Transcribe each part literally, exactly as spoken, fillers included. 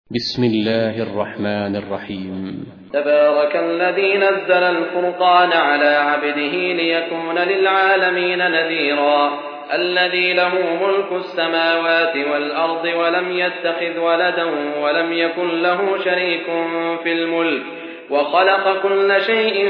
بسم الله الرحمن الرحيم. تبارك الذي نزل الفرقان على عبده ليكون للعالمين نذيرا الذي له ملك السماوات والأرض ولم يتخذ ولدا ولم يكن له شريك في الملك وخلق كل شيء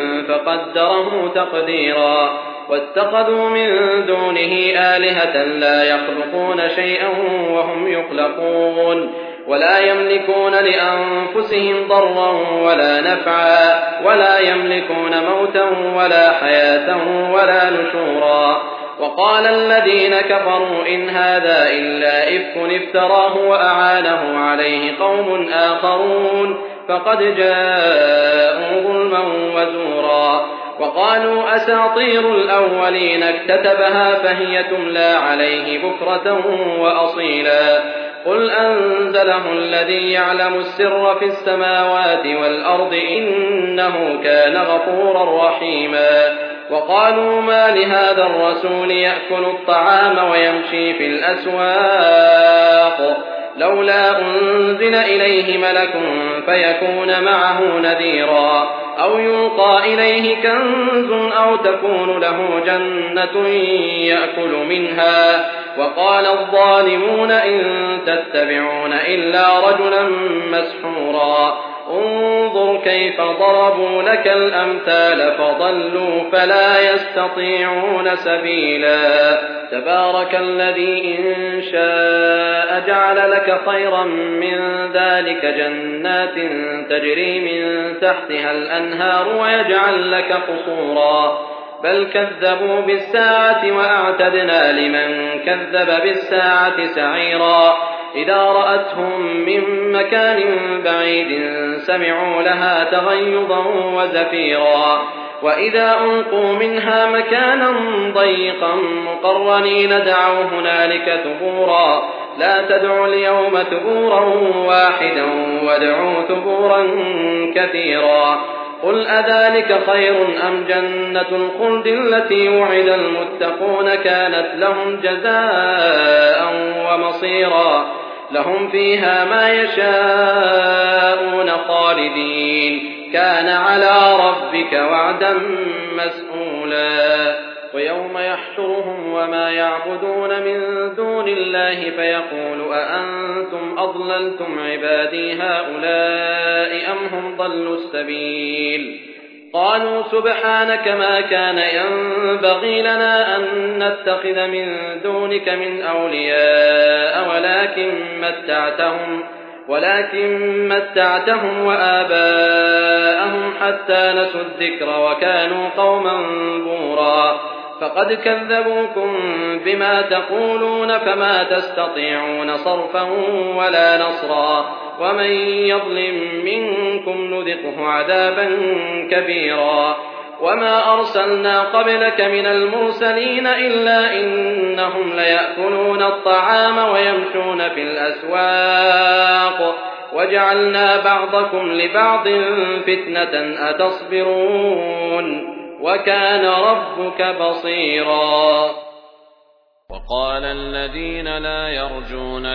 فقدره تقديرا واتخذوا من دونه آلهة لا يخلقون شيئا وهم يخلقون ولا يملكون لأنفسهم ضرا ولا نفعا ولا يملكون موتا ولا حياة ولا نشورا. وقال الذين كفروا إن هذا إلا إفك افتراه وأعانه عليه قوم آخرون فقد جاءوا ظلما وزورا. وقالوا أساطير الأولين اكتتبها فهي تملى عليه بكرة وأصيلا. قل أنزله الذي يعلم السر في السماوات والأرض إنه كان غفورا رحيما. وقالوا ما لهذا الرسول يأكل الطعام ويمشي في الأسواق لولا أنزل إليه ملك فيكون معه نذيرا أو يلقى إليه كنز أو تكون له جنة يأكل منها. وقال الظالمون إن تتبعون إلا رجلا مسحورا. انظر كيف ضربوا لك الأمثال فضلوا فلا يستطيعون سبيلا. تبارك الذي إن شاء جعل لك خيرا من ذلك جنات تجري من تحتها الأنهار ويجعل لك قصورا بل كذبوا بالساعة وأعتدنا لمن كذب بالساعة سعيرا. إذا رأتهم من مكان بعيد سمعوا لها تغيظا وزفيرا. وإذا ألقوا منها مكانا ضيقا مقرنين دعوا هنالك ثبورا لا تدعوا اليوم ثبورا واحدا وادعوا ثبورا كثيرا. قل أذلك خير أم جنة الخلد التي وعد المتقون كانت لهم جزاء ومصيرا لهم فيها ما يشاءون خالدين كان على ربك وعدا مسئولا. ويوم يحشرهم وما يعبدون من دون الله فيقول أأنتم أضللتم عبادي هؤلاء أم هم ضلوا السبيل. قالوا سبحانك ما كان ينبغي لنا أن نتخذ من دونك من أولياء ولكن متعتهم ولكن متعتهم وآباءهم حتى نسوا الذكر وكانوا قوما بورا. فقد كذبوكم بما تقولون فما تستطيعون صرفا ولا نصرا ومن يظلم منكم نذقه عذابا كبيرا. وما أرسلنا قبلك من المرسلين إلا إنهم ليأكلون الطعام ويمشون في الأسواق وجعلنا بعضكم لبعض فتنة أتصبرون وكان ربك بصيرا. وقال الذين لا يرجون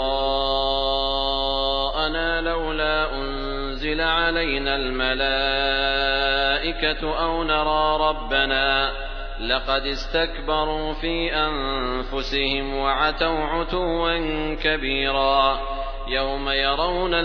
لقاءنا لولا أنزل علينا الملائكة أو نرى ربنا لقد استكبروا في أنفسهم وعتوا عتوا كبيرا. يوم يرون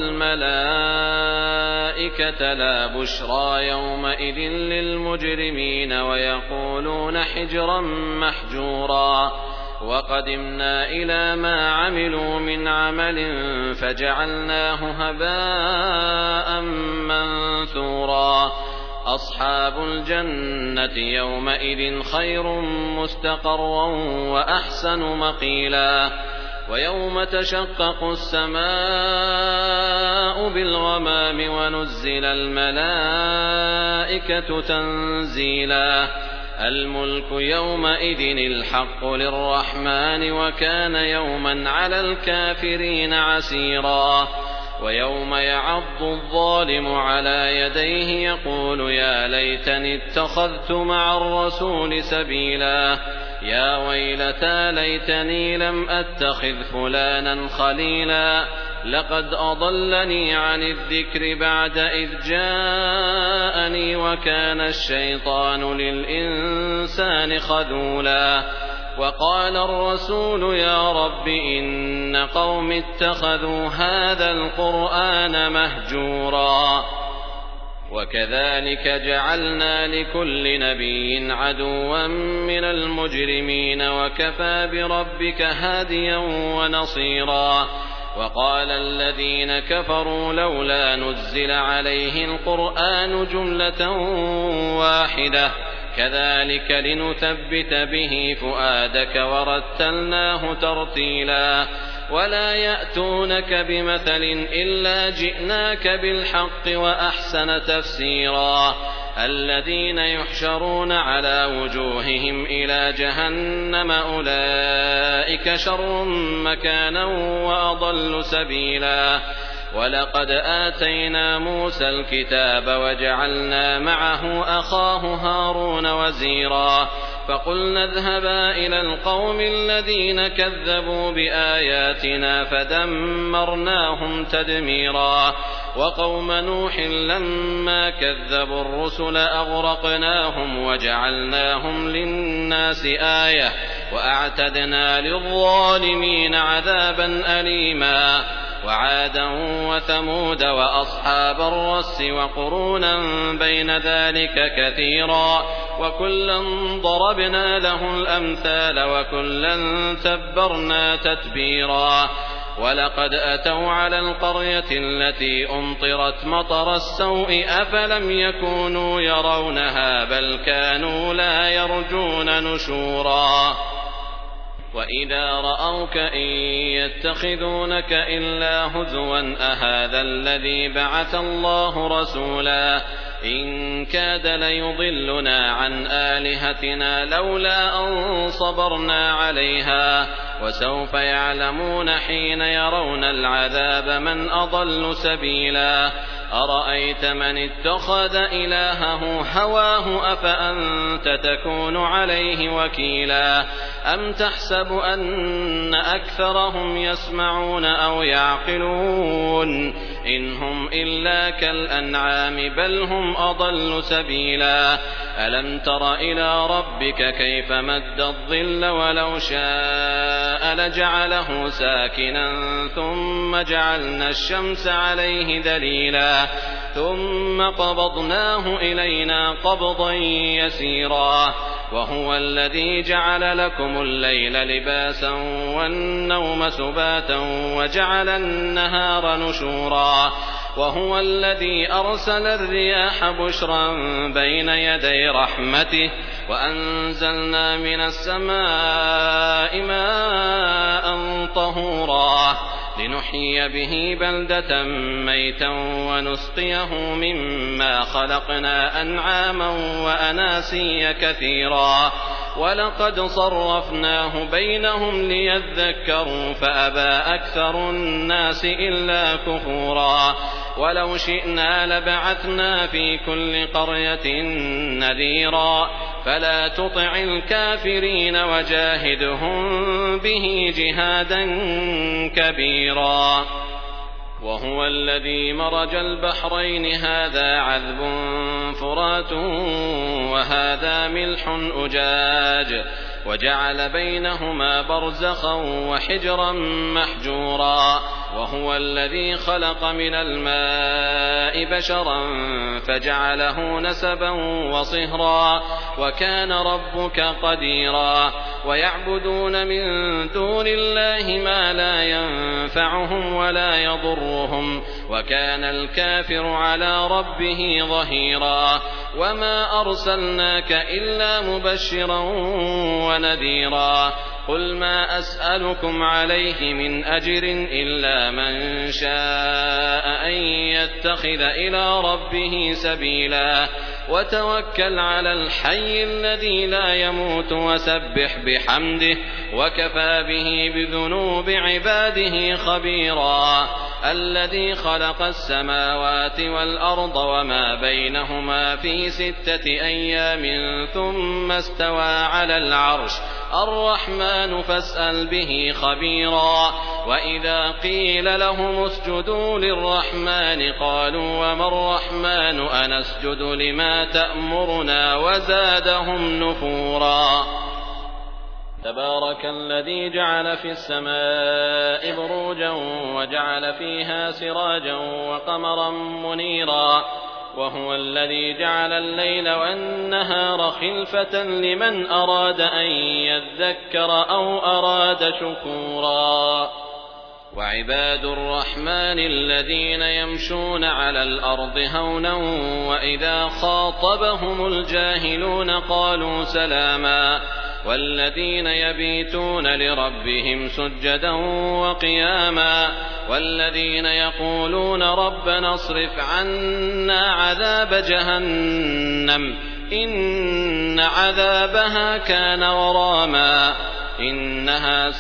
الملائكة لا بشرى يومئذ للمجرمين ويقولون حجرا محجورا. وقدمنا إلى ما عملوا من عمل فجعلناه هباء منثورا. أصحاب الجنة يومئذ خير مستقرا وأحسن مقيلا. ويوم تشقق السماء بالغمام ونزل الملائكة تنزيلا. الملك يومئذ الحق للرحمن وكان يوما على الكافرين عسيرا. ويوم يعض الظالم على يديه يقول يا ليتني اتخذت مع الرسول سبيلا. يا ويلتى ليتني لم أتخذ فلانا خليلا لقد أضلني عن الذكر بعد إذ جاءني وكان الشيطان للإنسان خذولا وقال الرسول يا رب إن قوم اتخذوا هذا القرآن مهجورا وكذلك جعلنا لكل نبي عدوا من المجرمين وكفى بربك هاديا ونصيرا وقال الذين كفروا لولا نزل عليه القرآن جملة واحدة كذلك لنثبت به فؤادك ورتلناه ترتيلا ولا يأتونك بمثل إلا جئناك بالحق وأحسن تفسيرا الذين يحشرون على وجوههم إلى جهنم أولئك شر مكانا وأضل سبيلا ولقد آتينا موسى الكتاب وجعلنا معه أخاه هارون وزيرا فقلنا اذهبا إلى القوم الذين كذبوا بآياتنا فدمرناهم تدميرا وقوم نوح لما كذبوا الرسل أغرقناهم وجعلناهم للناس آية وأعتدنا للظالمين عذابا أليما وعادا وثمود وأصحاب الرس وقرونا بين ذلك كثيرا وكلا ضربنا له الأمثال وكلا تبرنا تتبيرا ولقد أتوا على القرية التي أمطرت مطر السوء أفلم يكونوا يرونها بل كانوا لا يرجون نشورا وإذا رأوك إن يتخذونك إلا هزوا أهذا الذي بعث الله رسولا إن كاد ليضلنا عن آلهتنا لولا أن صبرنا عليها وسوف يعلمون حين يرون العذاب من أضل سبيلا أرأيت من اتخذ إلهه هواه أفأنت تكون عليه وكيلا أم تحسب أن أكثرهم يسمعون أو يعقلون إن هم إلا كالأنعام بل هم أضل سبيلا ألم تر إلى ربك كيف مد الظل ولو شاء لجعله ساكنا ثم جعلنا الشمس عليه دليلا ثم قبضناه إلينا قبضا يسيرا وهو الذي جعل لكم الليل لباسا والنوم سباتا وجعل النهار نشورا وهو الذي أرسل الرياح بشرا بين يدي رحمته وأنزلنا من السماء ماء طهورا لنحيي به بلدة ميتا ونسقيه مما خلقنا أنعاما وأناسيا كثيرا ولقد صرفناه بينهم ليذكروا فأبى أكثر الناس إلا كفورا ولو شئنا لبعثنا في كل قرية نذيرا فلا تطع الكافرين وجاهدهم به جهادا كبيرا وهو الذي مرج البحرين هذا عذب فرات وهذا ملح أجاج وجعل بينهما برزخا وحجرا محجورا وهو الذي خلق من الماء بشرا فجعله نسبا وصهرا وكان ربك قديرا ويعبدون من دون الله ما لا ينفعهم ولا يضرهم وكان الكافر على ربه ظهيرا وما أرسلناك إلا مبشرا ونذيرا قل ما أسألكم عليه من أجر إلا من شاء أن يتخذ إلى ربه سبيلا وتوكل على الحي الذي لا يموت وسبح بحمده وكفى به بذنوب عباده خبيرا الذي خلق السماوات والأرض وما بينهما في ستة أيام ثم استوى على العرش الرحمن فاسأل به خبيرا وإذا قيل لهم اسجدوا للرحمن قالوا وما الرحمن أنسجد لما تأمرنا وزادهم نفورا تبارك الذي جعل في السماء بروجا وجعل فيها سراجا وقمرا منيرا وهو الذي جعل الليل والنهار خلفة لمن أراد أن يذكر أو أراد شكورا وعباد الرحمن الذين يمشون على الأرض هونا وإذا خاطبهم الجاهلون قالوا سلاما والذين يبيتون لربهم سجدا وقياما والذين يقولون ربنا اصرف عنا عذاب جهنم إن عذابها كان غراما إنها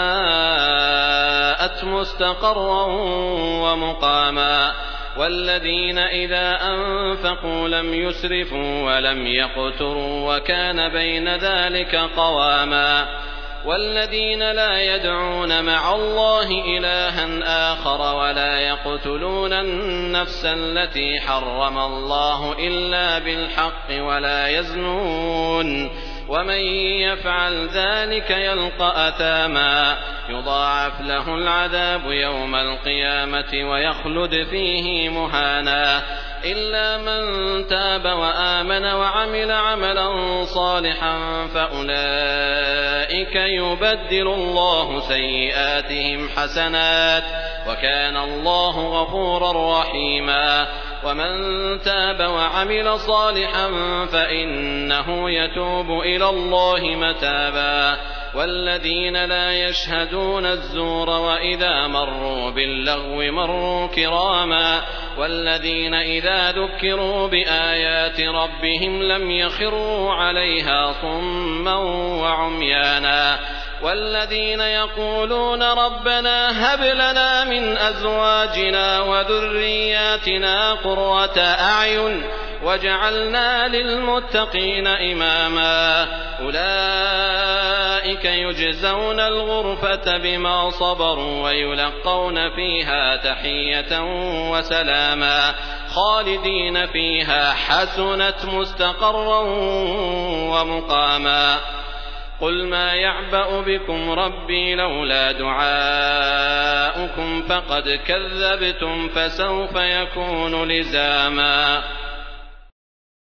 ساءت مستقرا ومقاما والذين إذا أنفقوا لم يسرفوا ولم يقتروا وكان بين ذلك قواما والذين لا يدعون مع الله إلها آخر ولا يقتلون النفس التي حرم الله إلا بالحق ولا يزنون ومن يفعل ذلك يلقى أثاما يضاعف له العذاب يوم القيامة ويخلد فيه مهانا إلا من تاب وآمن وعمل عملا صالحا فأولئك يبدل الله سيئاتهم حسنات وكان الله غفورا رحيما ومن تاب وعمل صالحا فإنه يتوب إلى الله متابا والذين لا يشهدون الزور وإذا مروا باللغو مروا كراما والذين إذا ذكروا بآيات ربهم لم يخروا عليها صما وعميانا والذين يقولون ربنا هب لنا من أزواجنا وذرياتنا قرة أعين وجعلنا للمتقين إماما أولئك يجزون الغرفة بما صبروا ويلقون فيها تحية وسلاما خالدين فيها حسنت مستقرا ومقاما قل ما يعبأ بكم ربي لولا دعاؤكم فقد كذبتم فسوف يكون لزاما